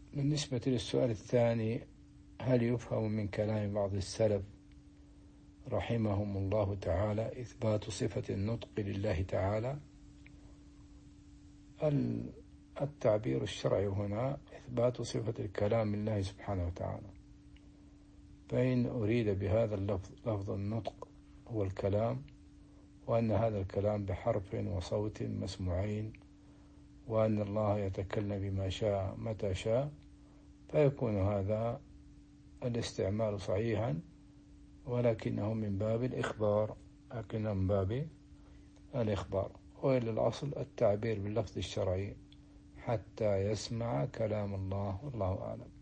بالنسبة للسؤال الثاني، هل يفهم من كلام بعض السلف رحمهم الله تعالى إثبات صفة النطق لله تعالى؟ التعبير الشرعي هنا إثبات صفة الكلام لله سبحانه وتعالى، فإن أريد بهذا اللفظ لفظ النطق هو الكلام، وأن هذا الكلام بحرف وصوت مسموعين، وأن الله يتكلم بما شاء متى شاء، فيكون هذا الاستعمال صحيحا، ولكنه من باب الإخبار، وإلى الأصل التعبير باللفظ الشرعي حتى يسمع كلام الله، والله أعلم.